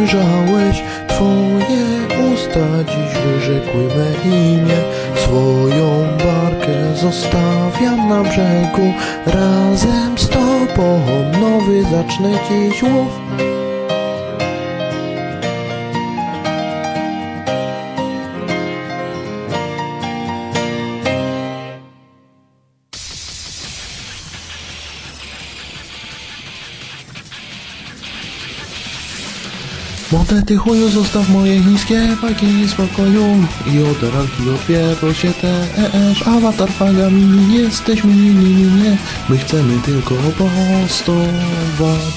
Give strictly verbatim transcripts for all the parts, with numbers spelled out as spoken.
dojrzałeś, twoje usta dziś wyrzekły me imię. Swoją barkę zostawiam na brzegu, razem z tobą nowy zacznę dziś łów. Młode ty chuju, zostaw moje niskie bajki w spokoju i od ranki odpierdol się też. Awatar fagami, jesteśmy mili, nie, my chcemy tylko postować.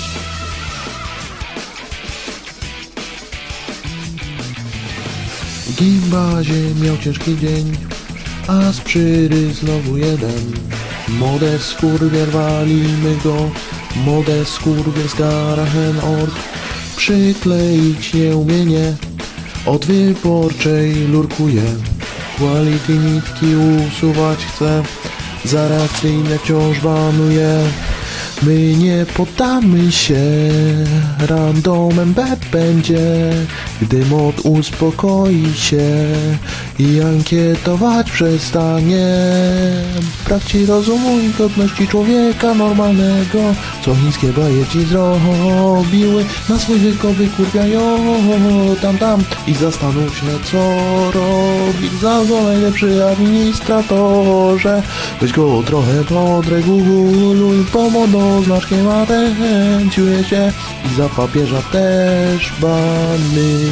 Gimbazie miał ciężki dzień, a z przyry znowu jeden. Młode skurwier, walimy go, młode skurwier z Garahen Ord. Przykleić nie umienie, od wyborczej lurkuje. Quality nitki usuwać chce, za reakcyjne wciąż banuje. My nie poddamy się, randomem B będzie, gdy mod uspokoi się i ankietować przestanie. Brak ci rozumu i godności człowieka normalnego, co chińskie baje ci zrobiły, na swój wyko wykurwiają tam tam i zastanów się co robić. Za to najlepszy administratorze, weź go trochę podreguluj, pomoc znaczkiem atencjuje się i za papieża też bany.